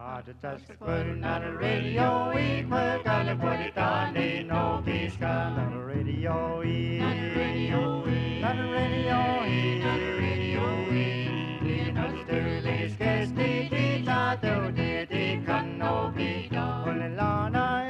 Put on the radio, we put on the put it on the no peace gun on the radio, on the radio, on the radio, on the radio, in the sterling sketch, the teacher, the can no be done. Only Lana,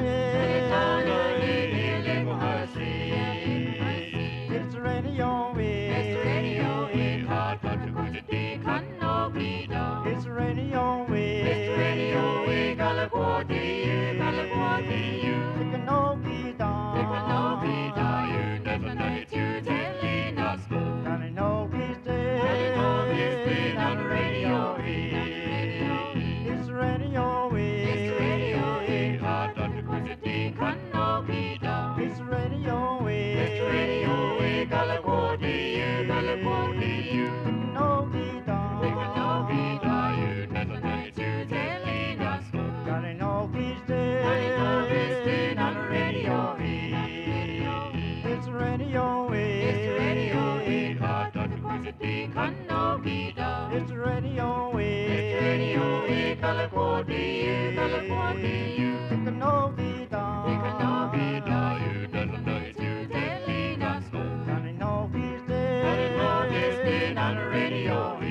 it's the radio, it's the radio, hard but to go to the can no be done. It's the radio, it's the radio, Galaguati, you, it can no be done. It can no be done, you never know it, you telling us. Can I know he's dead? On the radio, it's the radio, it's the radio, hard but to go to the can no be done. It's the radio, Galaguati, you, it can no be done. It can no be done, you never know it, you telling us. Can I know he's dead? On the radio, it's the radio, it's the radio, hard but to go to the can no be done. It's the radio, Galaguati, you, it can no be done. It can no be done, you never know it, you telling us. Can I know he's dead? Can I know he's dead on the radio?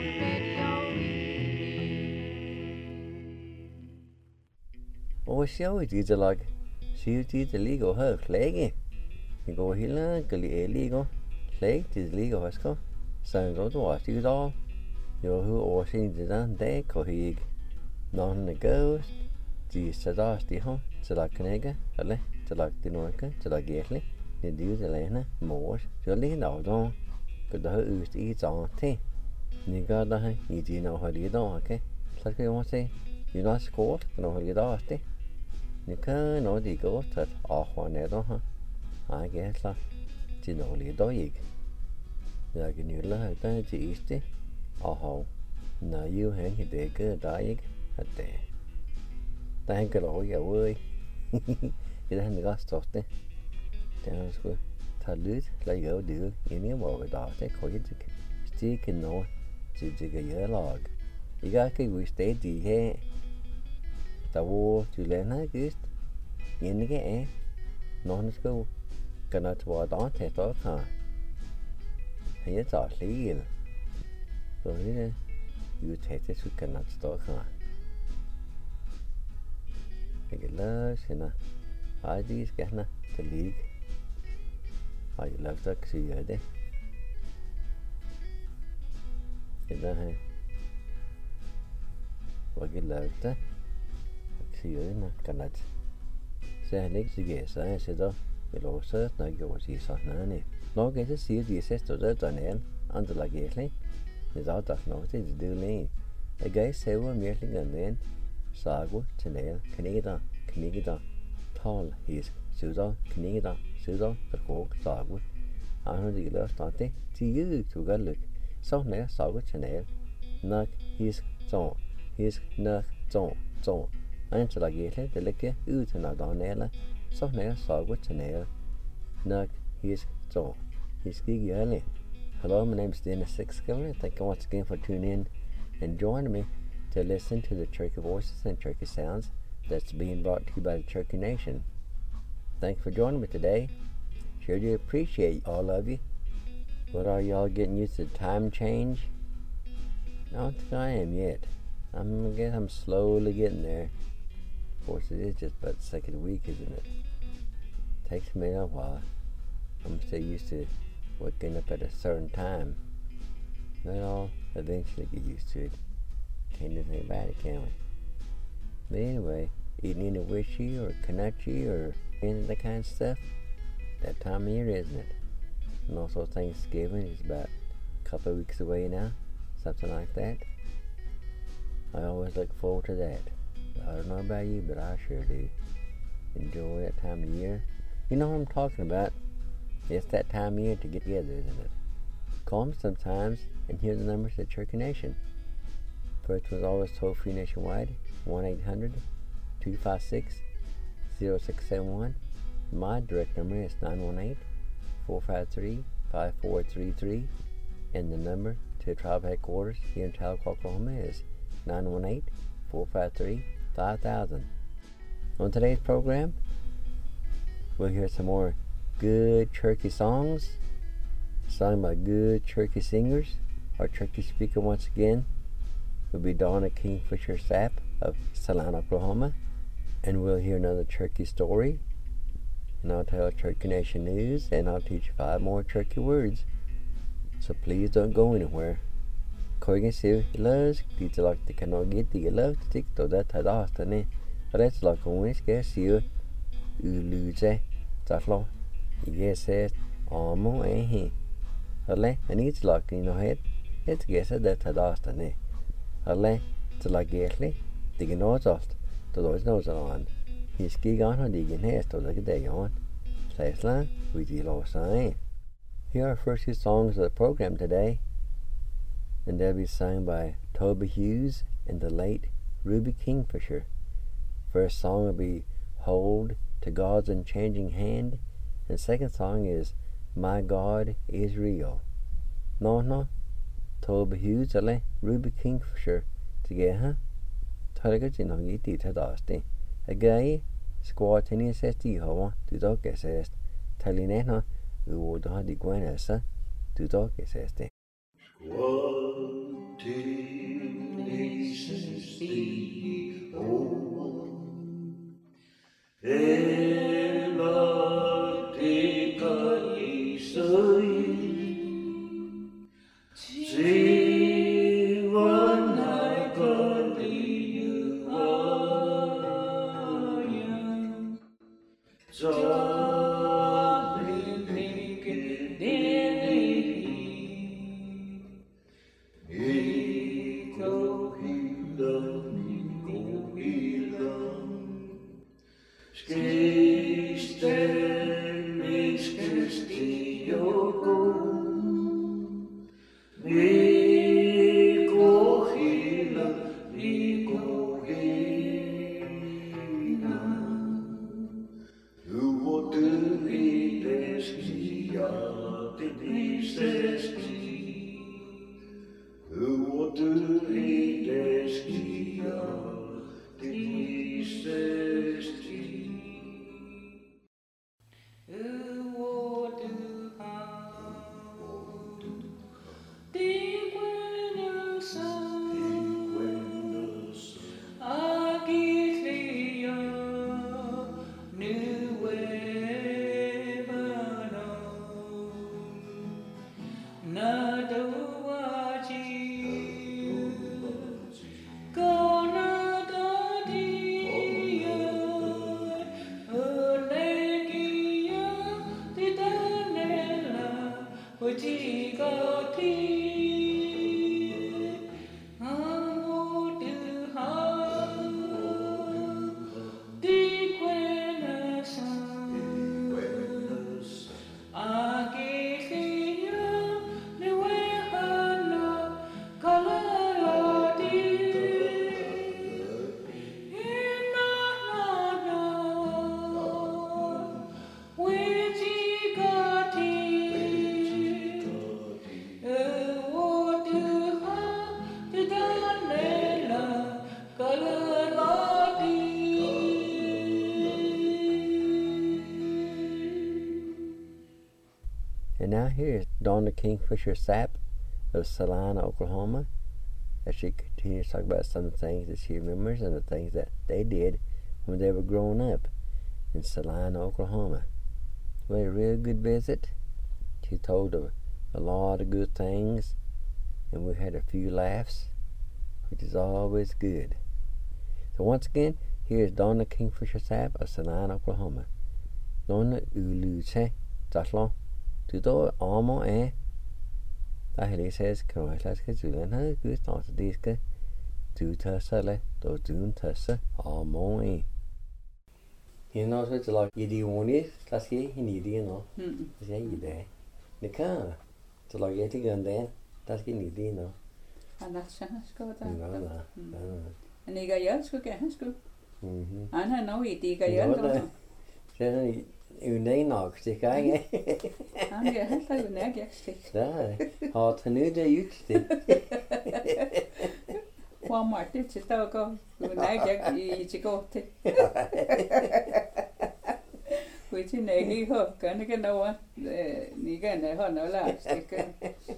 Og så ut det lag. Sier ut det ligger her klage. Vi går hele gale ligger. Klage det ligger her skal. Så då då at det da. Jo hu oversen det der dag kan jeg. Når han goes. De sætter de har til at knække eller til at det noget til at gætle. Det det lane mor. Så lige nå då. Kan der ud i så til. Ni gør der i de når har det da, okay? Så skal jeg se. Det er skort, når har det da det. Ni kan nå de går til at ned da. Jeg er klar. De når det da ikke. Jeg kan jo lade det til det. Og når jo han det gør der ikke at det. Der han kan lov jeg ud i. Det han godt stort det. Det han skulle tage lyd, lade jeg det ind i hvor der det kan ikke stikke noget til det kan jeg lage. Jeg kan jo stedet de her. Der var til landet gist. Ikke er. Når han skal kan at være der til stort her. Han er så lige. Så det jo tæt så kan at stort her. Jeg kan lade hende. Ej, de skal hende til lige. Og jeg lader sig sige det. Det der her. Og jeg lader det. Sige det, kan at. Så han ikke sige, så jeg sætter. Jeg lover så, når jeg gjorde sige sådan. Når jeg så siger, de er sætter det der nede. Andre lager jeg. Det er der noget til det lige. Jeg gav sæver mere end den. Sago til nede. Knækker. Tal hisk. Søder. Knækker. Søder. Der går sago. Han de laver start det. Tige du gør lyk. Så nær sago til nede. Nok hisk. Så. Hisk. Nok. Så. Han så lager jeg det lægger ud til noget nede. Så nær sago til nede. Nok hisk. Så. Hisk ikke ærlig. Hello, my name is Dennis Sixscover. Thank you once again for tuning in and joining me to listen to the Cherokee voices and Cherokee sounds that's being brought to you by the Cherokee Nation. Thanks for joining me today. Sure do appreciate all of you. But are y'all getting used to the time change? I don't think I am yet. I guess I'm slowly getting there. Of course, it is just about the second week, isn't it? Takes me a while. I'm still used to waking up at a certain time. But I'll eventually get used to it. Can't do anything about it, can we? But anyway, eating any wishy or kanachi or any of that kind of stuff, that time of year, isn't it? And also Thanksgiving is about a couple of weeks away now, something like that. I always look forward to that. I don't know about you, but I sure do. Enjoy that time of year. You know what I'm talking about. It's that time of year to get together, isn't it? Call me sometimes and hear the numbers at Cherokee Nation. First was always toll-free nationwide, 1-800-256-0671. My direct number is 918-453-5433. And the number to tribe headquarters here in Tahlequah, Oklahoma is 453-5000. On today's program, we'll hear some more good churchy songs sung by good churchy singers. Our churchy speaker once again will be Donna Kingfisher Sapp of Salina, Oklahoma. And we'll hear another churchy story. And I'll tell Churchy Nation news, and I'll teach 5 more churchy words. So please don't go anywhere. Koigen siu loves dita like the cannot get the love to take to that tadastane. That's like a winch get siu uluze tatlo. Yes, says amo he. Hale, and it's like in your head. It's guess that tadastane. Hale, to like getly, digging nose off. To those nose on. He's gig on her digging hair to the day on. Slash we did all sign. Here are our first 2 songs of the program today, and they'll be sung by Toby Hughes and the late Ruby Kingfisher. First song will be Hold to God's Unchanging Hand, and second song is My God is Real. No, Toby Hughes and Ruby Kingfisher together. Target in on it tadasti. A guy squat in his ho to dog assessed. Talinena who would have the guanessa to dog assessed. Squat in his ho. Ela tika isai. Jiwana And now here is Donna Kingfisher Sapp of Salina, Oklahoma, as she continues to talk about some of the things that she remembers and the things that they did when they were growing up in Salina, Oklahoma. We had a real good visit. She told of a lot of good things, and we had a few laughs, which is always good. So once again, here is Donna Kingfisher Sapp of Salina, Oklahoma. Donna uluche tatlo. Tu do amo da hele says kailas ke julen ha good start this ke tu tasale do dun tasa amo You know so it's like yidi woni that's he need you know. Is you there. The car. To like yeti gun then that's he need you know. And that's good. No. And he got yours good get good. I know he got yours. You know, stick I I'm going to have neck stick. Hard to know the youth. Walmart det til der går. Du nej jeg i til går til. Vi til nej her kan ikke nå. Ni kan nej har noget lagt ikke.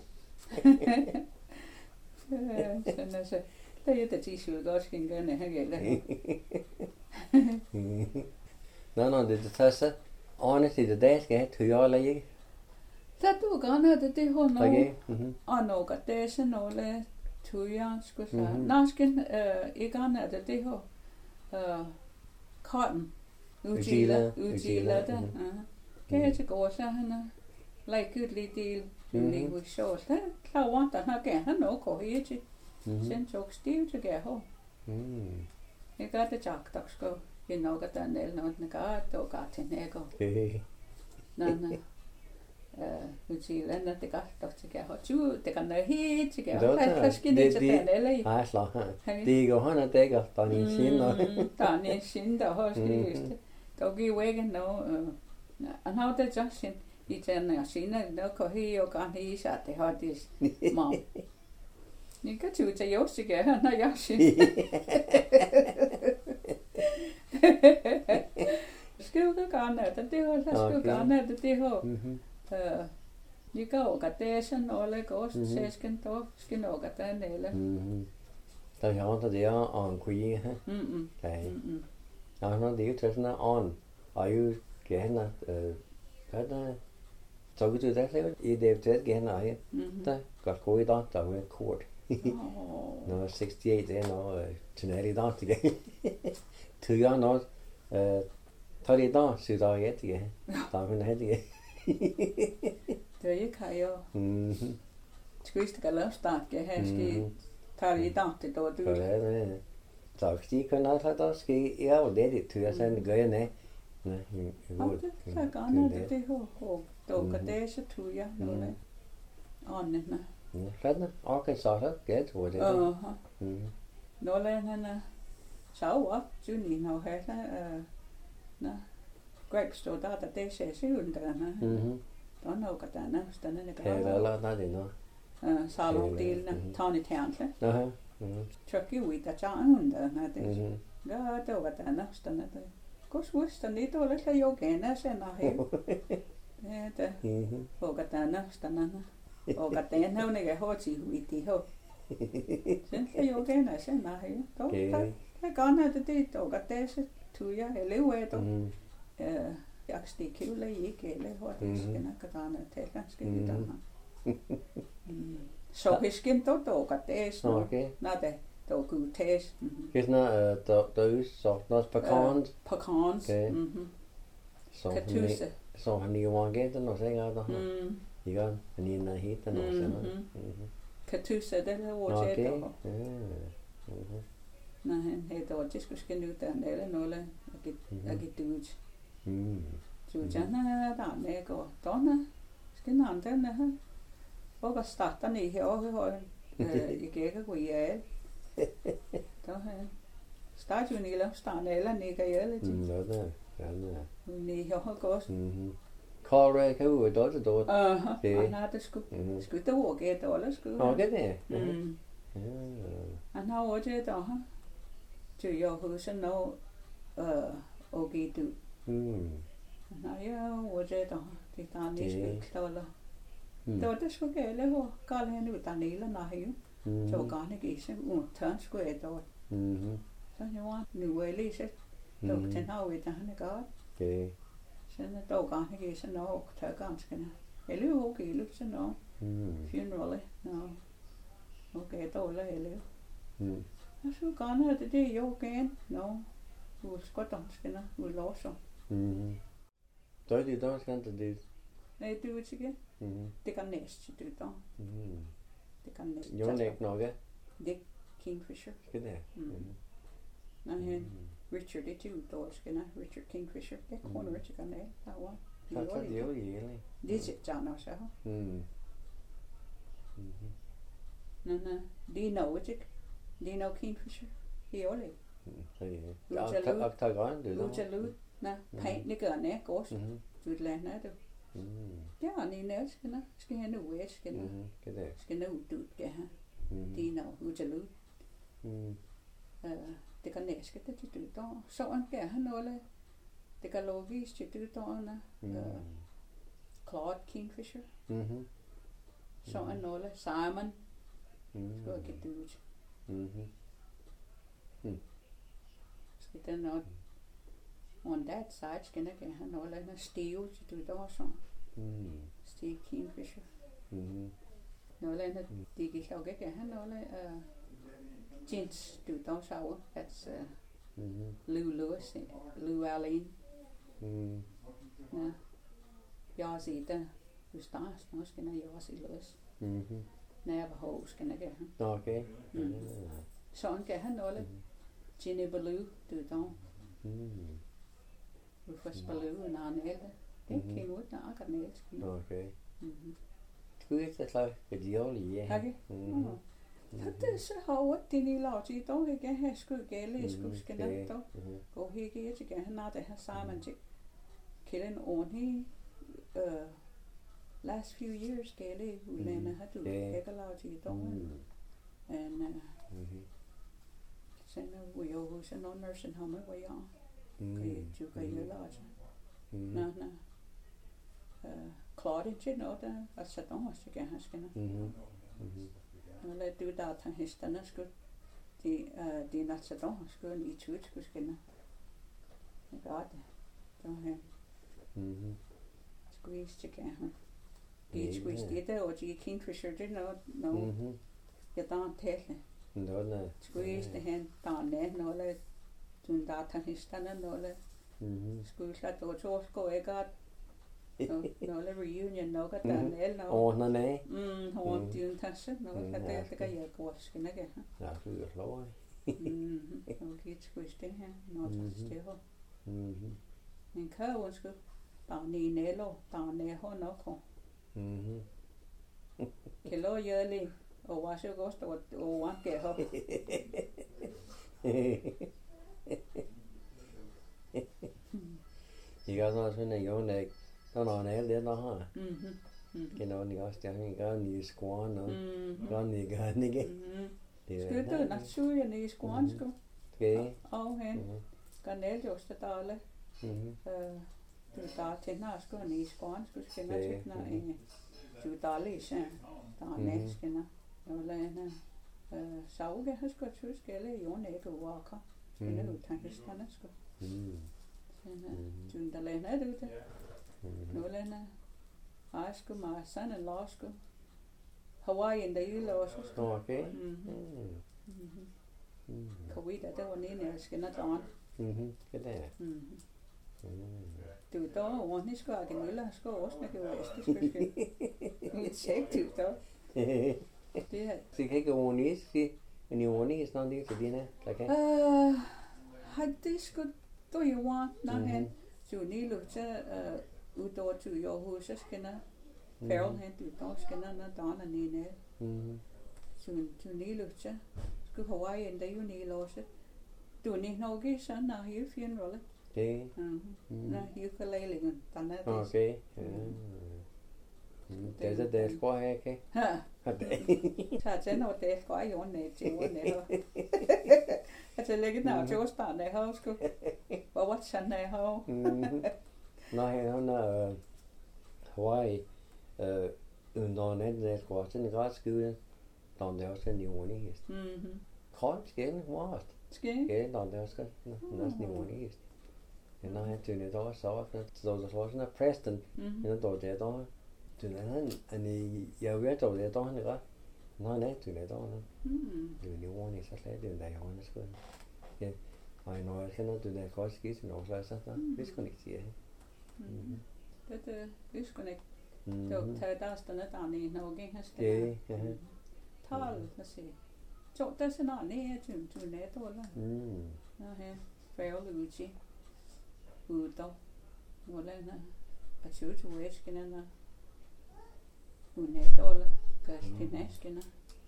Sådan altså. Det er det tissu godt skal gerne have gælder. Nå, det tager så ordentligt i det dag skal have tøjer eller ikke? Så du gerne det har noget. Okay. Og noget det er sådan noget tøjer skulle sige. Nå skal ikke gerne det har cotton. Udgila det. Kan jeg til gå så han like et lille del. Det er så så klar der har gerne noget går her til. Sen tog stiv til gær. Jeg gør det jak tak skal. Jeg nok at den el noget negat og gat til nægo. Nej. Udgila det gør tak til gær. Det kan noget helt til gær. Hvad skal det til den eller? Nej, slag. Det går han at dække der en sin og der en sin der har skrevet. Der giver ikke noget. Han har det just i den her scene, der kan he og kan he så det har det mam. Ni kan jo til jo sig her når jeg siger. Skal du gerne det har så skal gerne det har. Ni kan jo godt det sådan noget godt sæsken der skal nok at den eller. Der har han det og en kuie her. Nej. Nå, det er jo sådan on. Og jo gerne hvad der så vi det der i det det gerne her. Der godt gå i dag der er kort. Nå 68 er nå til i dag til. Tøjer nå tager det der så der er det. Der kan have det. Det er ikke jo. Skal vi lave start jeg har skal tager i dag det der du. Ja. Så de kan også have der skal jeg og det tøjer sådan gør jeg nej. Nej, så gerne det har dog det så tøjer noget. Andet nej. Sådan, okay, så det tror det. Nå lader han så op, Juni nu her nå. Greg stod der det ser sig ud der. Der nok der nærmest den er Ja, eller nej det nå. Salondelen Tony Townsend. Aha. Chucky with the John der det. Ja, det var der nærmest den der. Kus wist den det var lidt jo gerne så nej. Ja, det. Og der nærmest den og den har ikke hørt sig ud det her. Sen kan jo gerne så nej. Det gerne det og det så tog jeg elever der. Jeg stikker jo ikke eller hvad det skal nok gerne til ganske lidt der. Så hesken dog det er så. Okay. Nej det dog kunne tages. Det er der så noget pecans. Pecans. Så han jo mange den også ikke der. Ja, han er nede helt den også. Katusa det er jo det. Nej, han hedder det skulle ske nu der eller noget. Jeg gik det ud. Så jeg der med går. Donna skal han den her. Og starter ned her og jeg gik og ja. Der han starter jo nede starter eller nede eller det. Ja, det er. Nede her har godt. Carl kan jo det dort. Han har det skulle det over get eller skulle. Okay det. Han har også det der. Til jeg husker nu okay du. Nej, jeg var det der. Det der næste klaller. Det var det skulle gælde hvor Carl han ud der nede nej. Så gerne ikke så tørn skulle jeg der. Så jeg var nu er læse. Dog den har vi der han er godt. Okay. Sen er dog gerne ikke så nok tør ganske. Eller okay lidt så nok. Funeral no. Okay dårlig eller. Jeg skulle gerne have det jo igen. Nå. Du skal danske nu låser. Så er det dansk kan det. Nej, du vet ikke. Det kan næste du da. Det kan næste. Jo ikke nok. Det Kingfisher. Skal det. Nej, Richard det er jo dansk, nej. Richard Kingfisher. Det kunne Richard kan det. Der var. Det er jo egentlig. Det er John også. Nej. Det er noget ikke. Det er noget Kingfisher. Det er jo lidt. Ja, tak grøn det. Lutalud. Nej, pænt gør det godt. Du lander det. Ja, ni næsten skal have nu væske nu. Skal nu du skal have. Det er noget lutalud. Det kan næske det til dødår. Så en gør han noget. Det kan logisk til dødårene. Claude Kingfisher. Så en noget. Simon. Skal ikke død. Skal den noget. On that side skal der gøre han noget. Steve til dødår så. Steve Kingfisher. Noget andet. Det gik jo ikke han noget. Gents dødår så. That's Lou Lewis. Lou Allen. Ja. Jeg siger det. Hvis der er noget, skal jeg sige Lewis. Når jeg var hos, skal jeg gøre han. Okay. Sådan gør han noget. Ginny Ballou dødår. Rufus Ballou en anden ældre. Det kan ud, når jeg kan elske. Okay. Skulle jeg så klart, at de er lige her? Okay. Det er så hårdt, det nye lag til. Dog ikke jeg skulle gælde, jeg skulle skænde dog. Gå ikke jeg til han har det her sammen til kilden ordentlig. Last few years gælde, udlændende har du ikke lag til dog. And sen vi jo hos en nursing home, hvor jeg du kan jo lage. Nå. Claude til noget der, og så dog også kan han skænde. Eller du der tager hesterne skulle de not så dog skulle en i tvivl skulle skænde. Jeg gør det. Dog her. Squeeze til kan han. De squeeze det der, og de Kingfisher det noget. Jeg der tælle. Squeeze det hen, der ned noget. Du der tager hesterne noget. Squeeze der to gå ikke godt. Noget reunion noget der ned noget. Nej. Hon dyr tasse noget der det kan jeg godt skal ikke. Ja, det er flot. Og lidt squeeze det her, noget stille. Men kan jo sgu der ni nelo, der ne ho nok. Kilo jeli og var så godt og var ho. I gør sådan en jorden der når alt det der har. Kan noget også der gør ni skåren og gør ni gør ikke. Skal du nok suge ni skåren sgu. Okay. Og hen. Kanel just der alle. Du der tænker sgu ni skåren sgu skal nok tænke en. Du der lige der næsten. Og lade sauge har sgu tuskelle jo net og walker. Skal du tænke stande sgu. Du der lade det ud. Nu lade jeg sgu mig sådan en lov sgu. Hawaii en dag også. Okay. Kawita det var en jeg skal nok tage. Det er. Du der ordentligt skal jeg genølle skal også med det vest skal. Lidt tjek du der. Det er. Så kan ikke ordentligt en ordentligt sådan det til dine, der kan. Har det sgu du jo var når han så ni lugter udover til jo hos skal der. Farrell han du der skal der der nede. Så ni lugter skulle Hawaii en dag jo ni låse. Du ni nok sådan når hele funeral. Okay. Nej, ukulelen, den er det. Okay. Det er det skal jeg ikke. Ha. Så den og det skal jeg jo ned til ned. Altså lægge den til Ostar ned her sgu. Hvor var sådan ned her? Nej, han er Hawaii. Under det skal også en grad skide. Der er også en jordnæst. Koldt skæld, what? Skæld? Skæld, der er også næsten jordnæst. En han tynne der så der var sådan Preston. En der der. Tynne han jeg ved der han er. Nej, tynne der. Det er jorden så slet det der jorden sgu. Ja. Og når jeg kender det der godt skidt med også så der. Det skal ikke sige. Det skal ikke. Så tager der stande der nede når jeg har skal. Ja. Tal, lad se. Så der sådan nede til net eller. Nå her. Farrell Uchi. Udo. Wala at chuchu weskina na. Unetola kaskinaskina.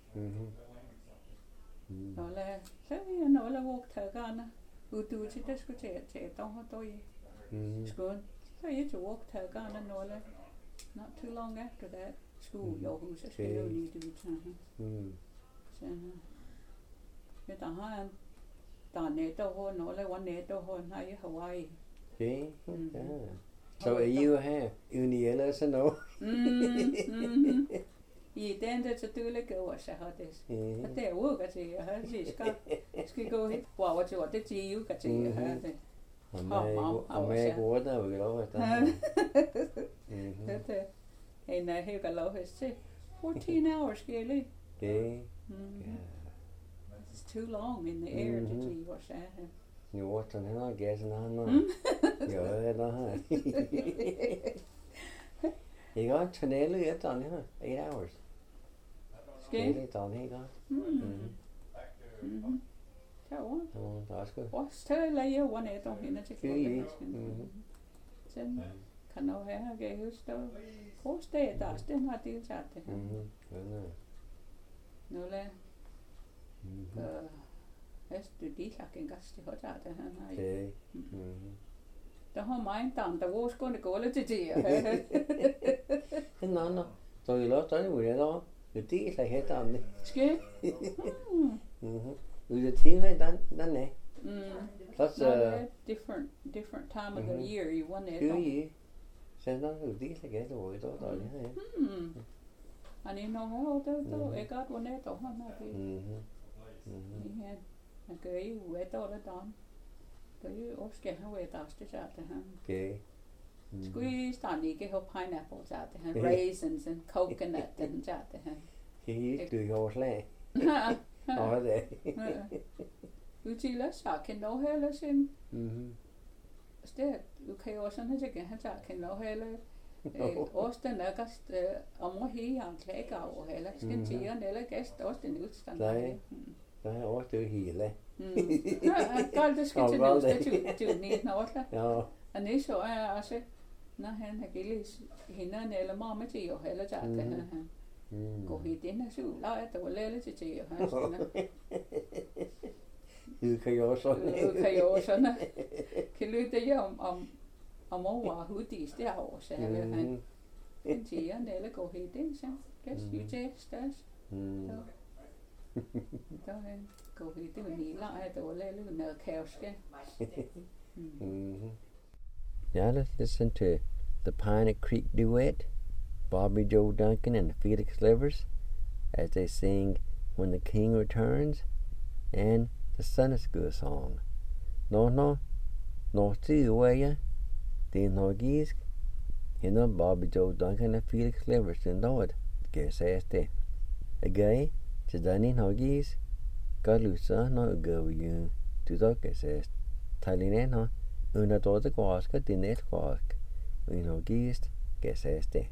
Wala så nola walk tagana. Udo til det skulle til der dog. Skål. Så jeg til walk tagana nola. Not too long after that. School your hus skal jo lige det tage. Så cái tao ha tao nè tao hôn nó lại quan nè tao hôn hay ở Hawaii. Okay. So you have Uniela Sano. I den det så du lægger over så har det. Det er jo godt det har det skal gå helt. Wow, hvad tror det er jo godt det har det. Og med går der vi lov at det en helt godt lov at se 14 hours skal det. Okay. It's too long in the air to see what's that. You watch on her gasen han nu. Jo, det der her. You got tunnel yet on her 8 hours. Skal det on her godt. Så var. Det er sgu. Og så lader one et og hende til klokken. Sen kan nå her gav husk der. Forsted der den har deltaget det her. Nu la. Du de lakken gas det har der han har. Okay. Der har mig der var sgu det gå lidt til det. No. Så vi lå der nu der. Det er helt andet. Skal? Ude til den er. Plus different time of the year you want it. Ja. Sen der det er helt over der ja. Han er nok der jeg godt one der han har det. Ja. Jeg gør jo et år der. Det er jo også skal have et afsted der han. Okay. Squeeze der ikke have pineapples der han. Raisins and coconut den der han. Helt du jo slag. Og det. Utila saken nå heller sin. Sted du kan jo sådan at han saken nå heller. Også den er gast om her han klager over heller. Skal tieren eller gæst også den udstand. Nej. Der er også det hele. Godt det skal til du ned når. Ja. Og det så er også når han har givet hende eller mamma til jo heller der han. Gå hit ind og så leger der var lidt til det han sådan. Det kan jo sådan. Kan lytte jo om over hudis derovre så han. En tieren eller gå hit ind så. Guess you just does. Der gå hit det lige leger der var lidt noget kaoske. Yeah, let's listen to the Pine Creek Duet, Bobby Joe Duncan and the Felix Livers, as they sing When the King Returns, and the Sun is Good song. No, see away, the Norgisk, Bobby Joe Duncan and Felix Livers in Lord, guess as they. A guy, to Danny Norgisk, got Lusa, no go you, to the guess as Talina, una dota quaska, the net quask, Norgisk, guess as they.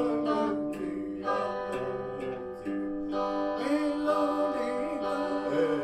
Melody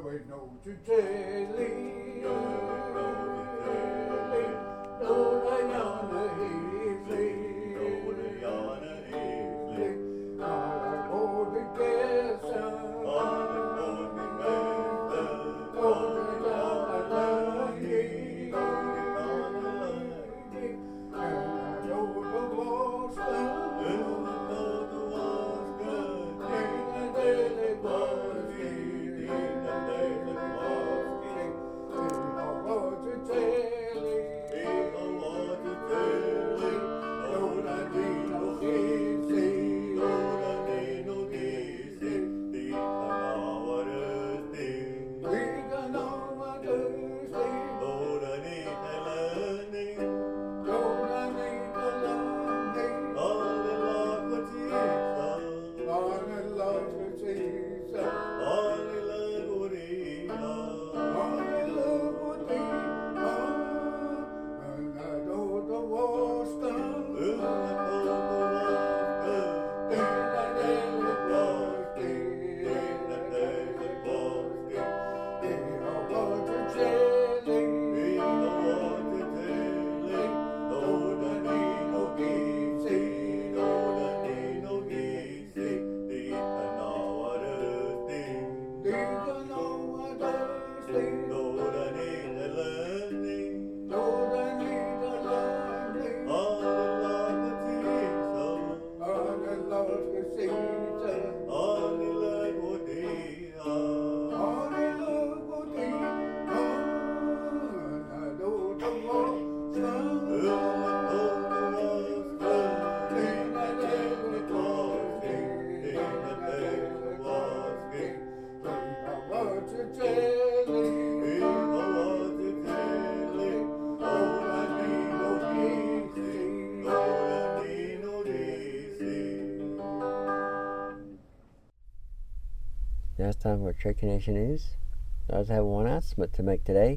Now it's time for Cherokee Nation News. I also have one announcement to make today.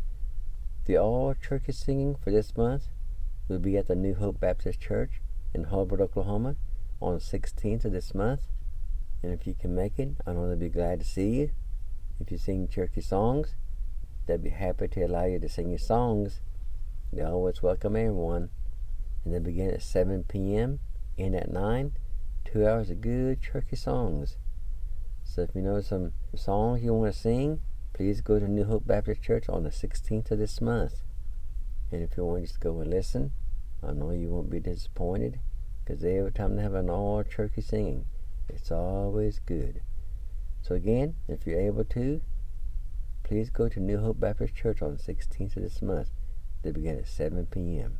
The all Cherokee singing for this month will be at the New Hope Baptist Church in Hubbard, Oklahoma on the 16th of this month. And if you can make it, I know they'll be glad to see you. If you sing Cherokee songs, they'll be happy to allow you to sing your songs. They always welcome everyone. And they begin at 7 p.m. and at 9. 2 hours of good Cherokee songs. So if you know some songs you want to sing, please go to New Hope Baptist Church on the 16th of this month. And if you want to just go and listen, I know you won't be disappointed, because every time they have an all Cherokee singing, it's always good. So again, if you're able to, please go to New Hope Baptist Church on the 16th of this month. They begin at 7 p.m.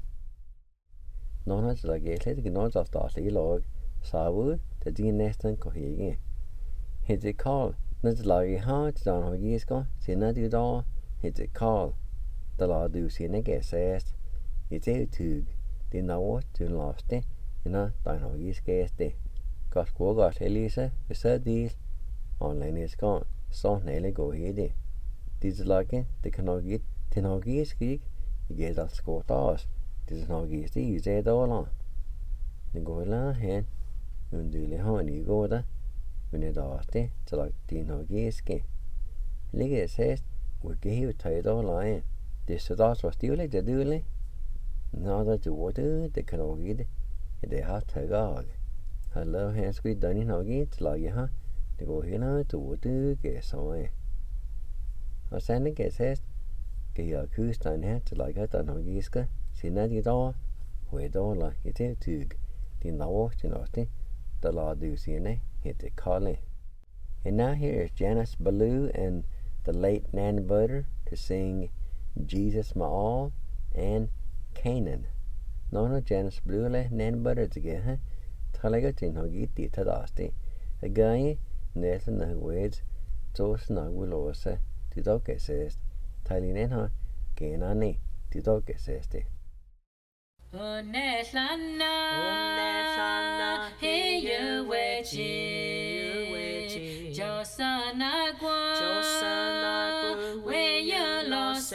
Nona just like it, let's get on off the log. Sawood, the Neston go here again. Hit it call, not the log heart, down how years go, see not do all, hit it call. The law do see and get asked. It's a tug, they know what to lost it, down how years get it. Got Elisa, we said these, online is gone, so nearly go here. These logging, they cannot get 10 hogies creek, you get that score toss. This is not get the use it all on. The go along hand, when do the honey go there. When it asked it, to like 10 hogies game. Look at says, we gave tied all line. This was also still like the dooley. Now that the water, they can all get it, they have to go. Hello, hands squeeze done in hogies, like you, huh? They go here now to water, guess on. I send the guess says, get your coos down here to like it on hogies. See that you door, where door like it is tug. The now, you know, the law do see hit the calling. And now here is Janice Ballou and the late Nan Butter to sing Jesus My All and Canaan. No, Janice Ballou le Nan Butter together. Talaga tin hogi ti tadasti. A guy, Nathan the words, so snug will also to dog says. Tailing in her, gain on me, to dog says. Unetlana, hey you wechi, Josana gwa, where you lost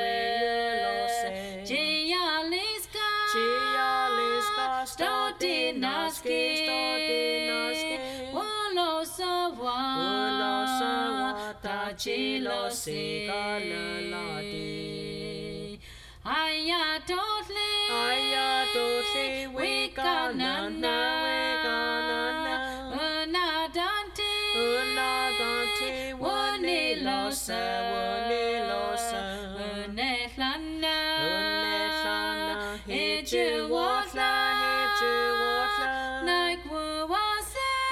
it, Gialiska, Stodinaski, Wolosawa, chi lo si ga la la di. Aya totally we ga na na una dante one losa une lana hit you water like was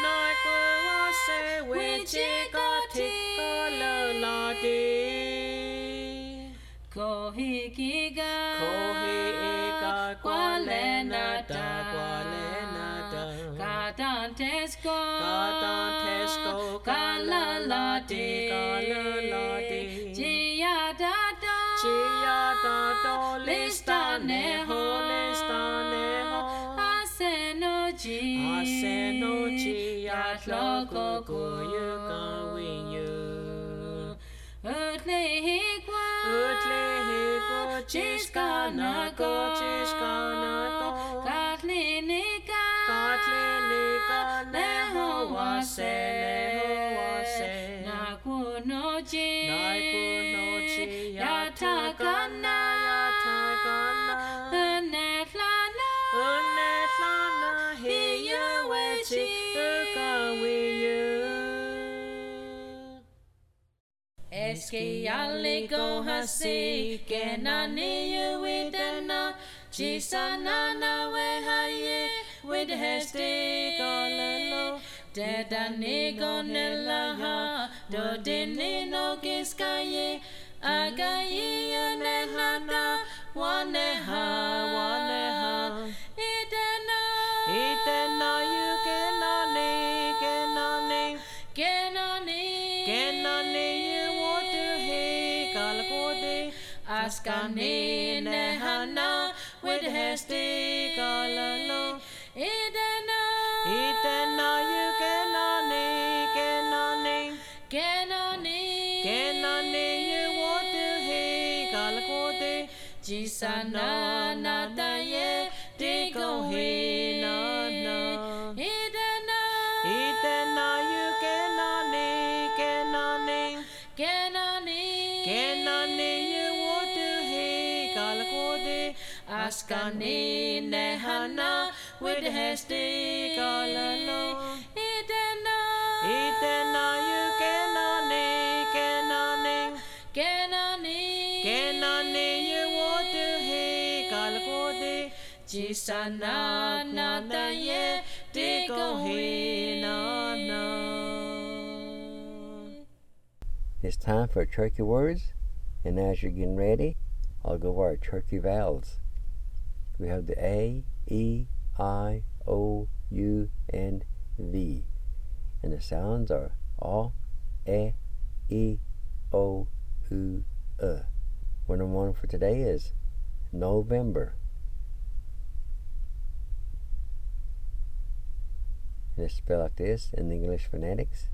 which got la di. Kohikiga Qualenata Gadantesco Galalati Giadado Listaneho Asenoji Yatloko Kuyuka Winyu Utlehikwa Chiskana Katlinika Neho wase Nakunochi Yatakana Unetlana Hiya Wechi Ukawiyu Eski aligo hasi kenani widana chisana na wehaye with hesti golalo dedani gonelaha dodini no giskaye agaye yanelana waneha idena you Askani nehana with hesti galalo idena you kenani you want to he galakode jisana nadaye digo he na idena you kenani Askani nehana with hesti galalo idena you kenani you want to he galakode jisana nadaye digo he na. It's time for turkey words, and as you're getting ready, I'll go over our turkey vowels. We have the A, E, I, O, U, and V. And the sounds are A, E, O, U, What I'm on for today is November. And it's spelled like this in the English phonetics.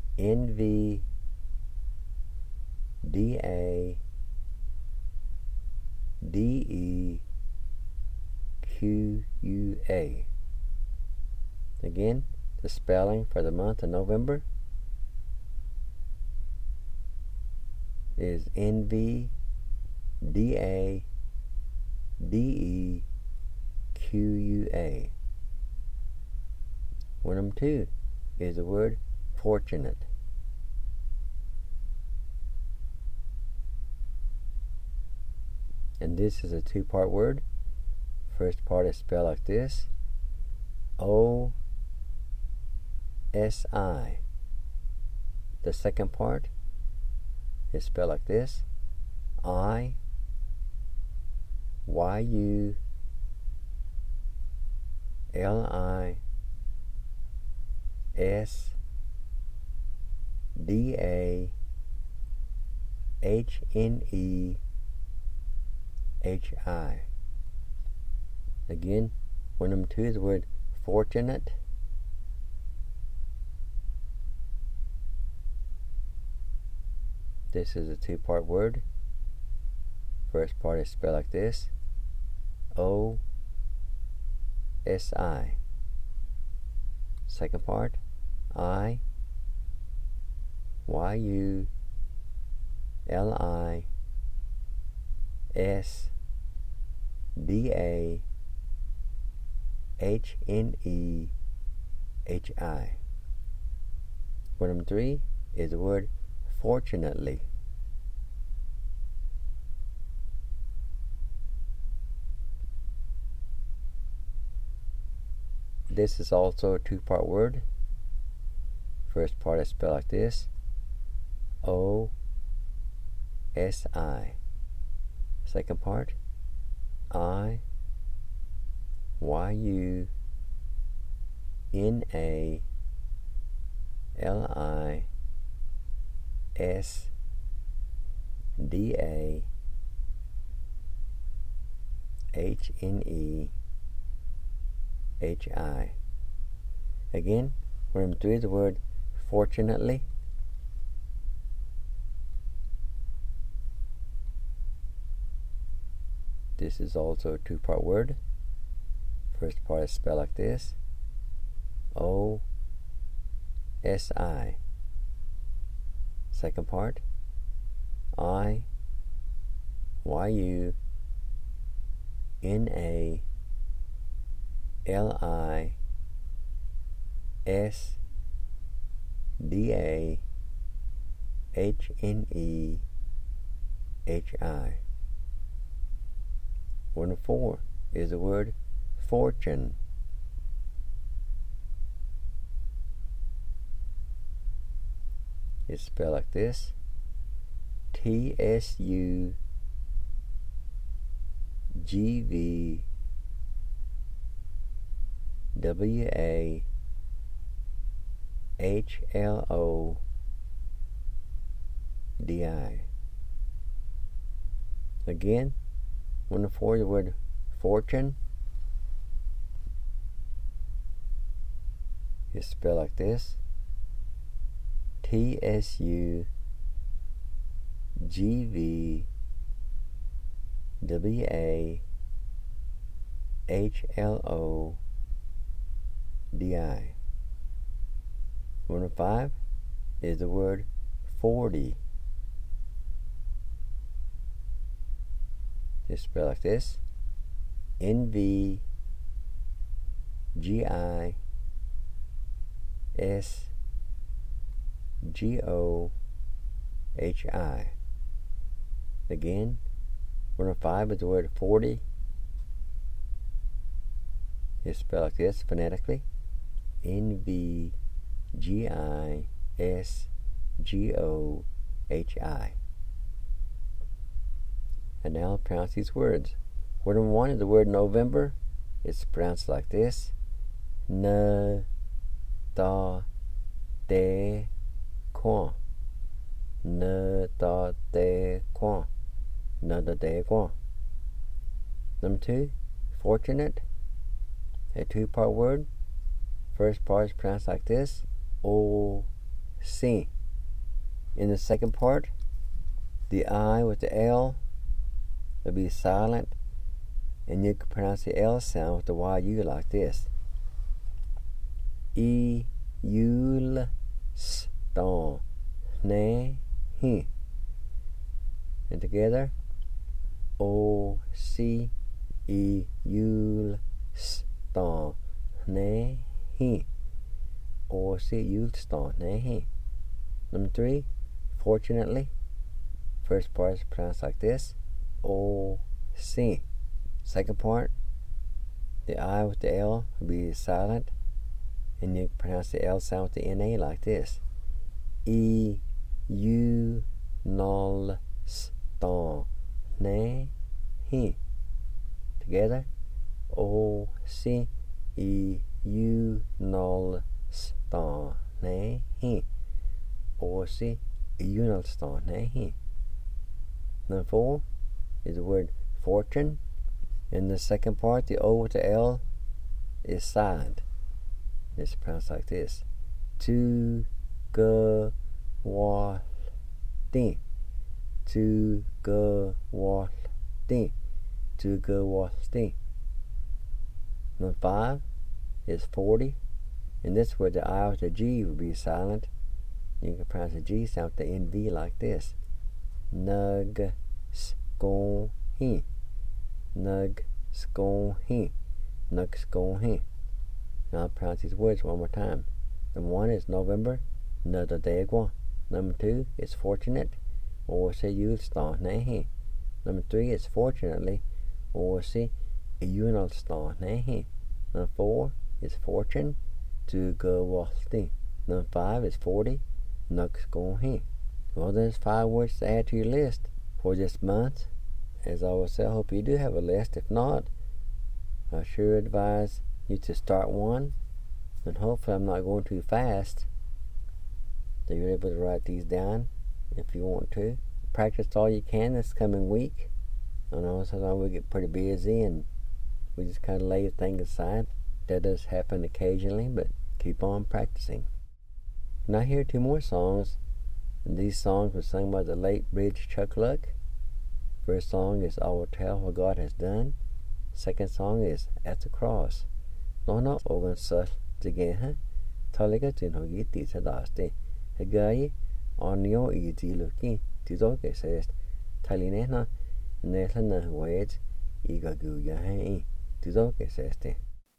NVDADEQUA. Again, the spelling for the month of November is NVDADEQUA. One of them too is the word fortunate. And this is a two-part word. First part is spelled like this: O-S-I. The second part is spelled like this: I-Y-U-L-I-S-D-A-H-N-E-H-I. Again, one of them two is the word fortunate. This is a two-part word. First part is spelled like this: O-S-I. Second part, I-Y-U-L-I-S-D-A-H-N-E. L-I-S-D-A-H-N-E-H-I. Word number 3 is the word fortunately. This is also a two-part word. First part is spelled like this: O-S-I. Second part, I-Y-U-N-A-L-I-S-D-A-H-N-E-H-I. Again, word number 3 is the word fortunately. This is also a two-part word. First part is spelled like this: O-S-I. Second part, I-Y-U-N-A-L-I-S-D-A-H-N-E-H-I. Word number 4 is the word fortune. It's spelled like this: T-S-U-G-V-W-A-H-L-O-D-I. Again, word number 4 is the word fortune. It's spelled like this: T-S-U-G-V-W-A-H-L-O-D-I. Word number 5 is the word 40. It's spelled like this: N-V-G-I-S-G-O-H-I. Again, word number 5 is the word 40. It's spelled like this phonetically: N-V-G-I-S-G-O-H-I. And now I'll pronounce these words. Word number 1 is the word November. It's pronounced like this: N-Da-De-Quan. N-Da-De-Quan. N-Da-De-Quan. Number 2, fortunate. A two-part word. First part is pronounced like this: O-C. In the second part, the I with the L will be silent, and you can pronounce the L sound with the Y-U like this: E-Yul-S-Ton-Ne-Hi. And together, O-C-E-Yul-S-Ton-Ne-Hi. O-C-Yul-S-Ton-Ne-Hi. Number 3, fortunately. First part is pronounced like this: O-C. Second part, the I with the L will be silent, and you pronounce the L sound with the N-A like this: E-U-Nol-S-Ton-Ne-Hi. Together, O-C-E-U-Nol-S-Ton-Ne-Hi. O-C-E-U-Nol-S-Ton-Ne-Hi. Number 4 is the word fortune. In the second part, the O with the L is silent. It's pronounced like this: Tu-ge-wa-ti. Tu-ge-wa-ti. Tu-ge-wa-ti. Number 5 is 40. In this word, the I with the G will be silent. You can pronounce the G sound with the NV like this: Nug skon he. Nug skon he. Nug skon he. Now I'll pronounce these words one more time. Number 1 is November, Nadadegwa. Number 2 is fortunate, or say you start nehe. Number 3 is fortunately, or say you not start nehe. Number 4 is fortune, to go walti. Number 5 is 40, nux go he. Well, there's 5 words to add to your list for this month. As I always say, I hope you do have a list. If not, I sure advise you to start one, and hopefully I'm not going too fast, so you're able to write these down if you want to. Practice all you can this coming week. I know sometimes we get pretty busy and we just kind of lay things aside. That does happen occasionally, but keep on practicing. Now here are 2 more songs, and these songs were sung by the late Bridge Chuck Luck. First song is I Will Tell What God Has Done. Second song is At the Cross. No ogan sul tigeha taliga tinhogi tisa daste. Hegai onio iti luki tizoke says talinena nehlana wage igaguya hai tizoke says te.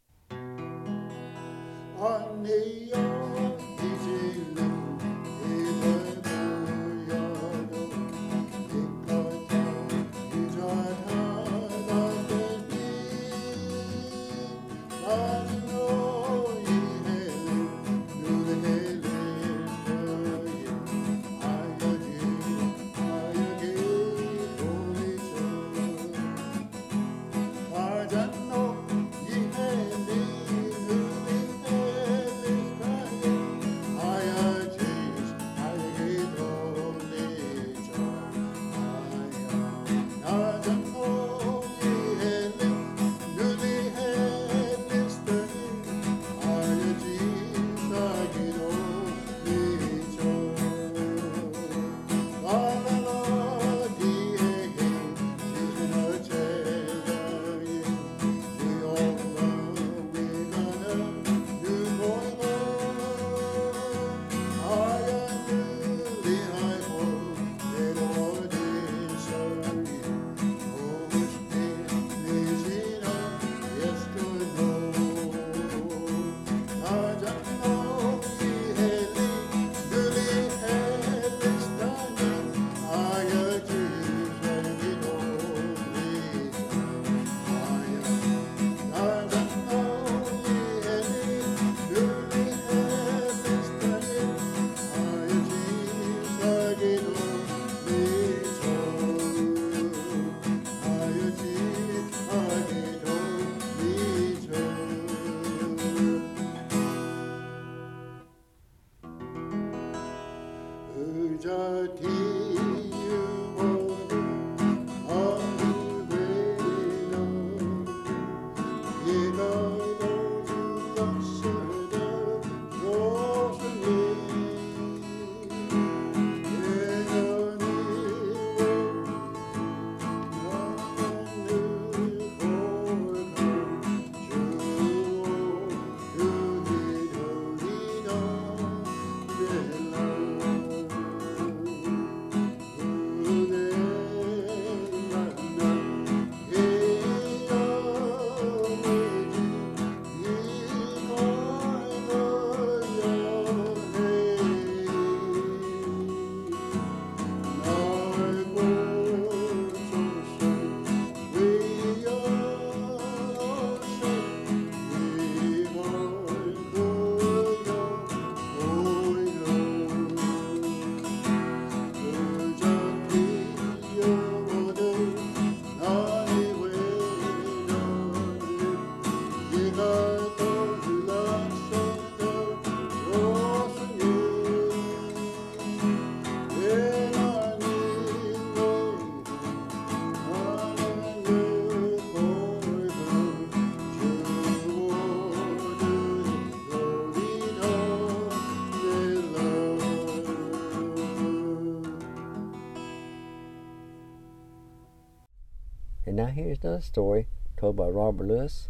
And now here's another story told by Robert Lewis,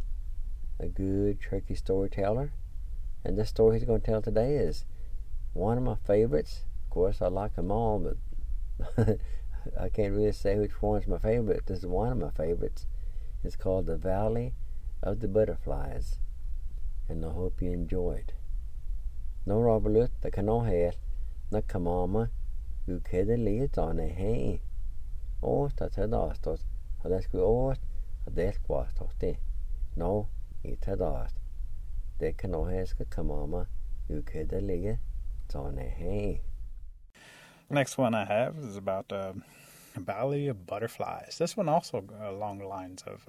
a good Cherokee storyteller. And this story he's going to tell today is one of my favorites. Of course, I like them all, but I can't really say which one's my favorite. This is one of my favorites. It's called The Valley of the Butterflies. And I hope you enjoyed. No Robert, the cano hair, na kamama, you kid lead on a hay. Oh, that's a dostos. Let's go over a death quast of day. No, it's a dost. The cano hair's kamama, you kid lead on a hay. Next one I have is about Valley of Butterflies. This one also along the lines of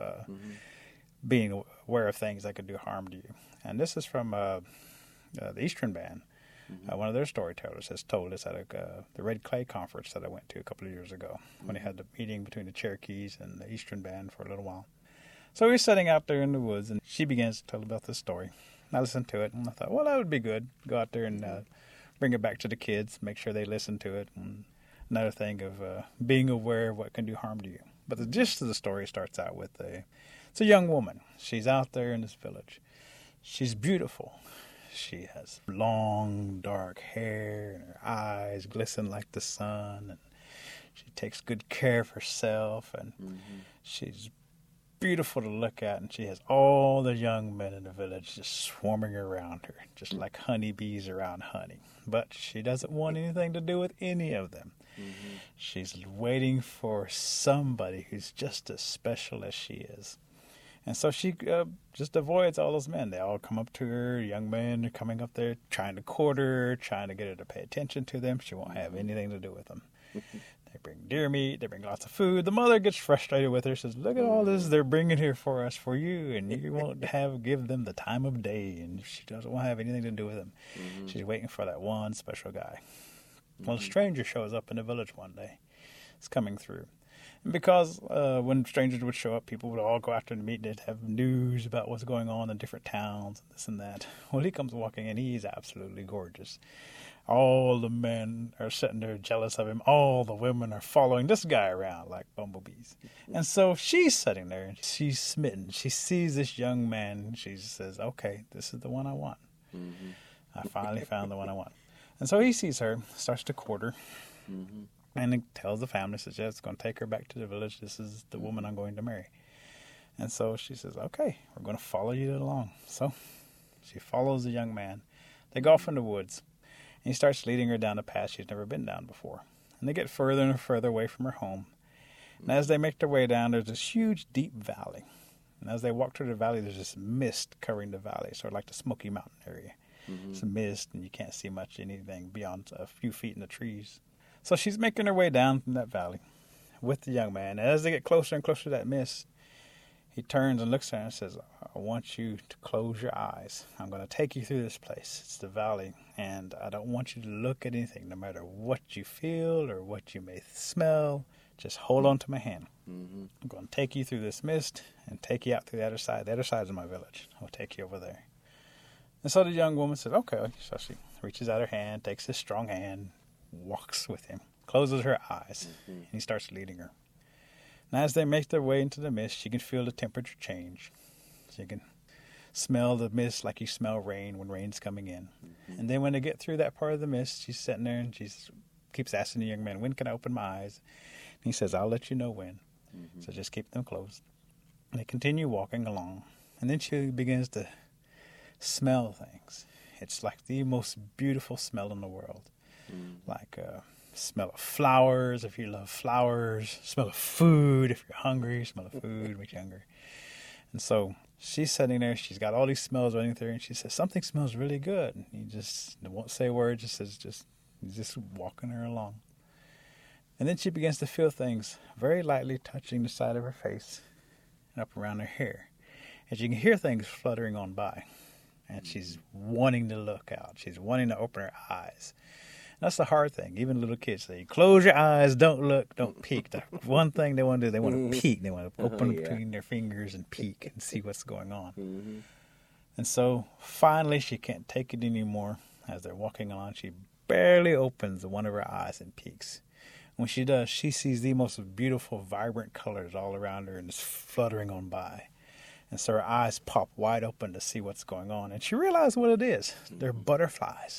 being aware of things that could do harm to you. And this is from the Eastern Band. One of their storytellers has told us at the Red Clay Conference that I went to a couple of years ago when they had the meeting between the Cherokees and the Eastern Band for a little while. So we were sitting out there in the woods, and she begins to tell about this story. I listened to it, and I thought, well, that would be good. Go out there and bring it back to the kids, make sure they listen to it. And another thing of being aware of what can do harm to you. But the gist of the story starts out with it's a young woman. She's out there in this village. She's beautiful. She has long, dark hair, and her eyes glisten like the sun. And she takes good care of herself, and she's beautiful to look at. And she has all the young men in the village just swarming around her, just like honeybees around honey. But she doesn't want anything to do with any of them. She's waiting for somebody who's just as special as she is. And so she just avoids all those men. They all come up to her. Young men are coming up there trying to court her, trying to get her to pay attention to them. She won't have anything to do with them. They bring deer meat. They bring lots of food. The mother gets frustrated with her. Says, look at all this they're bringing here for us, for you, and you won't give them the time of day. And she doesn't want to have anything to do with them. She's waiting for that one special guy. Well, a stranger shows up in the village one day. It's coming through. And because when strangers would show up, people would all go after the meet. They'd have news about what's going on in different towns, and this and that. Well, he comes walking in. He's absolutely gorgeous. All the men are sitting there jealous of him. All the women are following this guy around like bumblebees. And so she's sitting there, and she's smitten. She sees this young man, and she says, okay, this is the one I want. I finally found the one I want. And so he sees her, starts to court her, and he tells the family, says, yeah, it's going to take her back to the village. This is the woman I'm going to marry. And so she says, okay, we're going to follow you along. So she follows the young man. They go off in the woods, and he starts leading her down a path she's never been down before. And they get further and further away from her home. And as they make their way down, there's this huge, deep valley. And as they walk through the valley, there's this mist covering the valley, sort of like the Smoky Mountain area. It's a mist, and you can't see much anything beyond a few feet in the trees. So she's making her way down from that valley with the young man. And as they get closer and closer to that mist, he turns and looks at her and says, I want you to close your eyes. I'm going to take you through this place. It's the valley, and I don't want you to look at anything, no matter what you feel or what you may smell. Just hold on to my hand. I'm going to take you through this mist and take you out to the other side. The other side is my village. I'll take you over there. And so the young woman says, okay. So she reaches out her hand, takes his strong hand, walks with him, closes her eyes, and he starts leading her. And as they make their way into the mist, she can feel the temperature change. She can smell the mist like you smell rain when rain's coming in. And then when they get through that part of the mist, she's sitting there and she keeps asking the young man, when can I open my eyes? And he says, I'll let you know when. So just keep them closed. And they continue walking along. And then she begins to smell things. It's like the most beautiful smell in the world. Like smell of flowers if you love flowers, smell of food if you're hungry, smell of food makes you hungry. And so she's sitting there, she's got all these smells running through, and she says, something smells really good. And he just won't say a word, he's just walking her along. And then she begins to feel things very lightly touching the side of her face and up around her hair. And she can hear things fluttering on by. And she's wanting to look out. She's wanting to open her eyes. That's the hard thing. Even little kids say, close your eyes, don't look, don't peek. The one thing they want to do, they want to peek. They want to open between their fingers and peek and see what's going on. And so finally she can't take it anymore. As they're walking along, she barely opens one of her eyes and peeks. When she does, she sees the most beautiful, vibrant colors all around her and it's fluttering on by. And so her eyes pop wide open to see what's going on. And she realizes what it is. They're butterflies.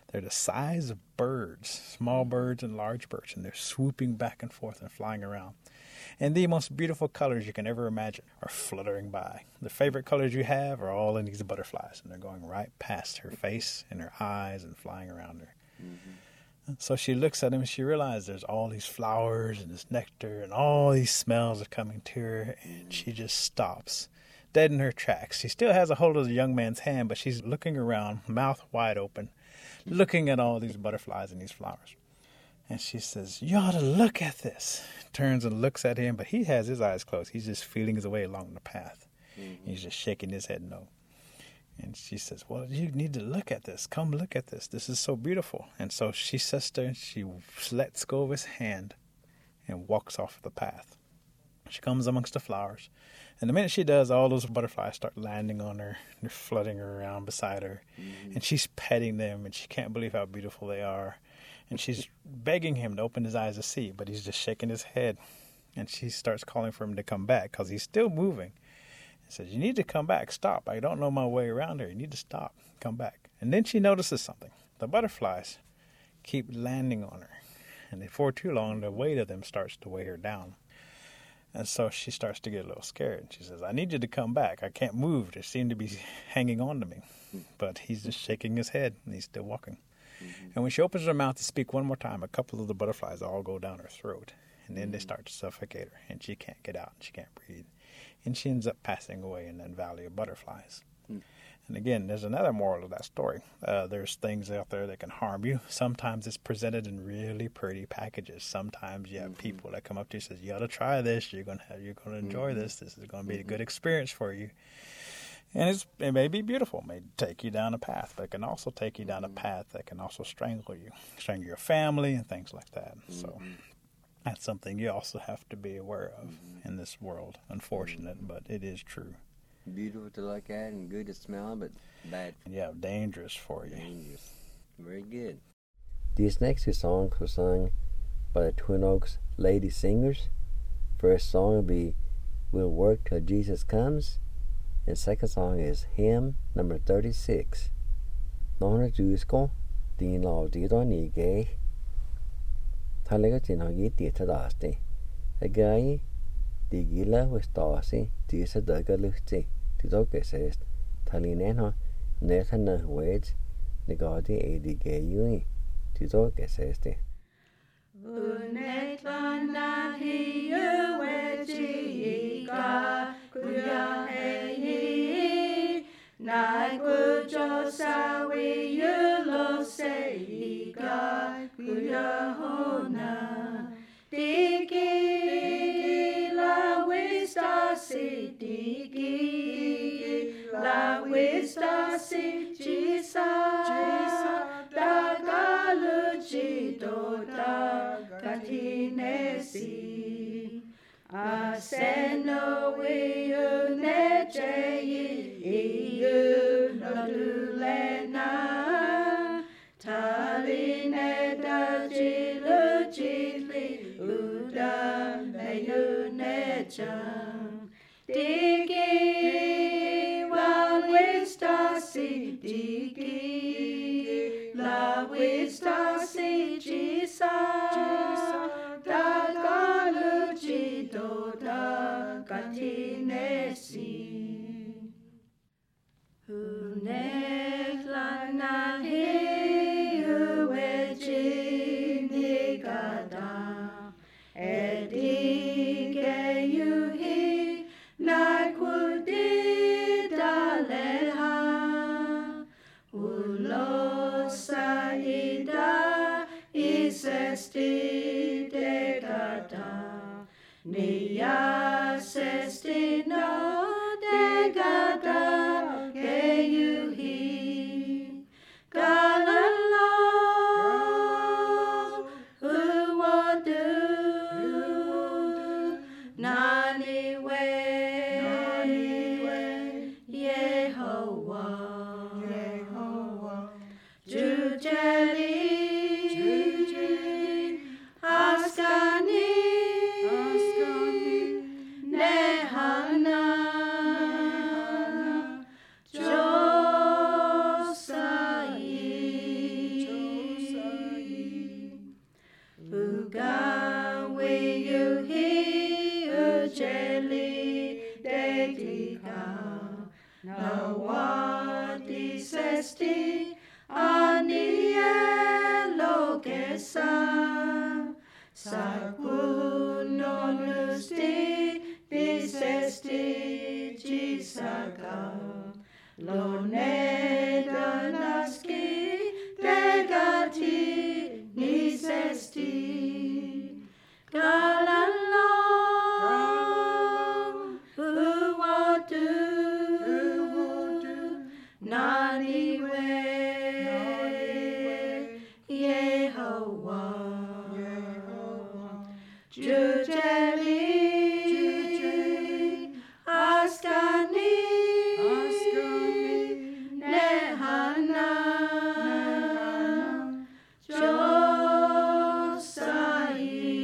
They're the size of birds, small birds and large birds, and they're swooping back and forth and flying around. And the most beautiful colors you can ever imagine are fluttering by. The favorite colors you have are all in these butterflies, and they're going right past her face and her eyes and flying around her. Mm-hmm. So she looks at them and she realizes there's all these flowers and this nectar and all these smells are coming to her, and she just stops, dead in her tracks. She still has a hold of the young man's hand, but she's looking around, mouth wide open, looking at all these butterflies and these flowers. And she says, "You ought to look at this." Turns and looks at him, but he has his eyes closed. He's just feeling his way along the path. Mm-hmm. He's just shaking his head no. And she says, "Well, you need to look at this. Come look at this. This is so beautiful." And so she says to him, she lets go of his hand and walks off the path. She comes amongst the flowers. And the minute she does, all those butterflies start landing on her. They're fluttering around beside her. Mm-hmm. And she's petting them, and she can't believe how beautiful they are. And she's begging him to open his eyes to see, but he's just shaking his head. And she starts calling for him to come back because he's still moving. He says, "You need to come back. Stop. I don't know my way around here. You need to stop. Come back." And then she notices something. The butterflies keep landing on her. And before too long, the weight of them starts to weigh her down. And so she starts to get a little scared. She says, "I need you to come back. I can't move. They seem to be hanging on to me." But he's just shaking his head, and he's still walking. Mm-hmm. And when she opens her mouth to speak one more time, a couple of the butterflies all go down her throat. And then they start to suffocate her, and she can't get out, and she can't breathe. And she ends up passing away in that valley of butterflies. Mm. And again, there's another moral of that story. There's things out there that can harm you. Sometimes it's presented in really pretty packages. Sometimes you have people that come up to you and says, "You ought to try this. You're going to enjoy this. This is going to be a good experience for you." And it may be beautiful. It may take you down a path, but it can also take you down a path that can also strangle your family and things like that. Mm-hmm. So that's something you also have to be aware of in this world. Unfortunate, but it is true. Beautiful to look at and good to smell, but bad. Yeah, dangerous for you. Dangerous. Very good. These next two songs were sung by the Twin Oaks Lady Singers. First song will be "We'll Work Till Jesus Comes." And second song is Hymn number 36. Nona Jusko, Dean Law Dito Nige. Talaga Tinogi Titadasti. A guy, Digila was Darcy, Tisa Dugga Luchti, Tidoka says, Talinena, Nethana Wedge, Negati Edige Uni, Tidoka says. Unetlana hiu wejiga kuya hei na kujo sawi yulo seiga kuya hona digi la wista si jisa dagaluji doda katinesi aseno wiu neje iu nodulena taline da jilu jili uda meyu neja digi wa wista si digi la wista si jisa dagaluji doda katinesi unetlana hiu weji nigada edige yuhi nakudida leha ulo saida isesti degada nia sesti no degada ke yuhi galalo uwadu nani we Yehovah Jujeli Askani Nehana Awadi sesti anielo kesa sakuno nusti bisesti jisaka loneda naski degati nisesti kalalo uwadu naniwe Yehovah Jujeli Askani Nehana Josai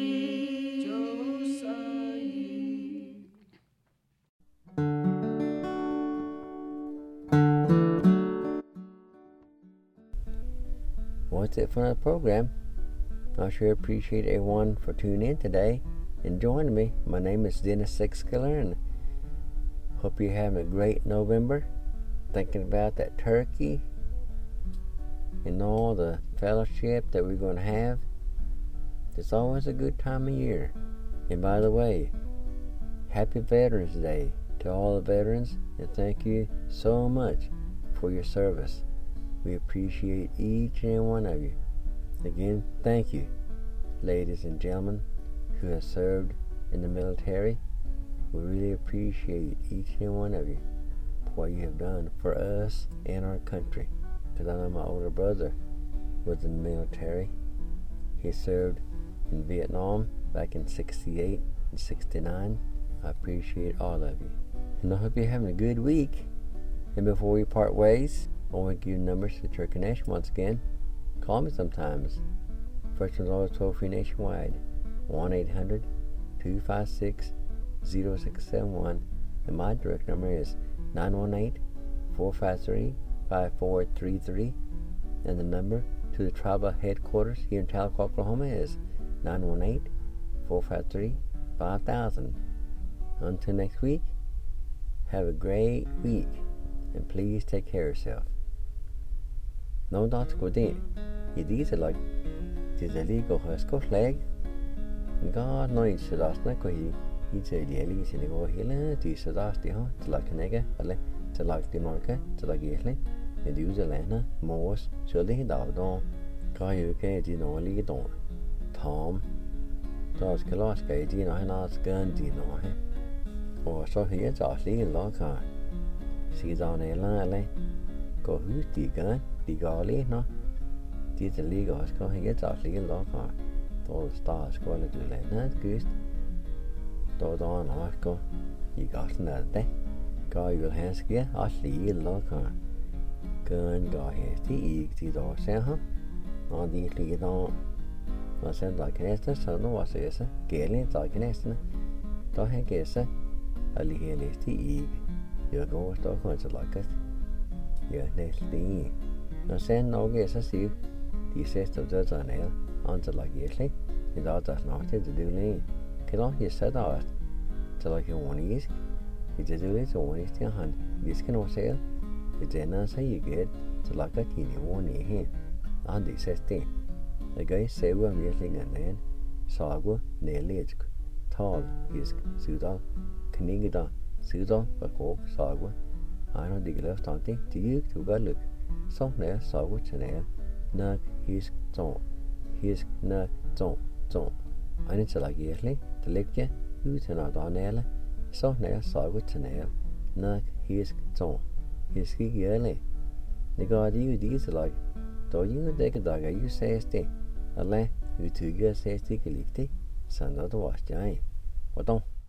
Well, that's it for the program. I sure appreciate everyone for tuning in today and joining me. My name is Dennis Sixskiller, and hope you're having a great November. Thinking about that turkey and all the fellowship that we're going to have. It's always a good time of year. And by the way, happy Veterans Day to all the veterans, and thank you so much for your service. We appreciate each and every one of you. Again, thank you, ladies and gentlemen who have served in the military. We really appreciate each and every one of you for what you have done for us and our country. Because I know my older brother was in the military. He served in Vietnam back in 68 and 69. I appreciate all of you. And I hope you're having a good week. And before we part ways, I want to give you numbers to Church Connection once again. Call me sometimes. First one's always toll-free nationwide. 1-800-256-0671. And my direct number is 918-453-5433. And the number to the tribal headquarters here in Tahlequah, Oklahoma is 918-453-5000. Until next week, have a great week. And please take care of yourself. No doubt go din. You did like this illegal husko flag. God knows so that's not going to say the illegal in the go hill. This so that's the huh to like a nigga, to like the market, to like Italy. And use a lana, Morse, so they dog on. Call you get in all lead on. Tom. That's Kalaska, you know, and ask gun, you know, or so here's our legal lock car. See down a line, go who's the gun, the golly, no? Did the legal go and get our legal lock car. All the stars go to do like that, goose. Don't on, go. You got another day. Go, you'll have to get our legal lock car. Gun, go here, the egg, the dog, say, huh? On the lead on. I said, like an estimate, so no, what's this? Galen, like an estimate. Don't have guess it. A little the egg. You're going to talk like it. You're next thing. Now, send no guess as you. The sister does an ale, answer like yesterday. It all does not to do lane. Can all you said out to like your one is. It's a do it one is your hand. This can all sell. It's an answer you get to like a teeny one in here. And this says thing. The guy say we're meeting and then Sago, Nelly, Tall, Isk, Sudal, Knigida. Sudal, Bakok, Sagwa. I know the left hunting to you to go look. Some nail, Sagwa, Chanel, Nug, his zone. His nug, zone. I need to like yearly, to lick you, who to not on nail. Some nail, Sagwa, Chanel, Nug, his zone. His yearly. The god you these like, though you take a dog, you say stay. A lay, you two girls say stick a lick, son of the wash giant. What don't?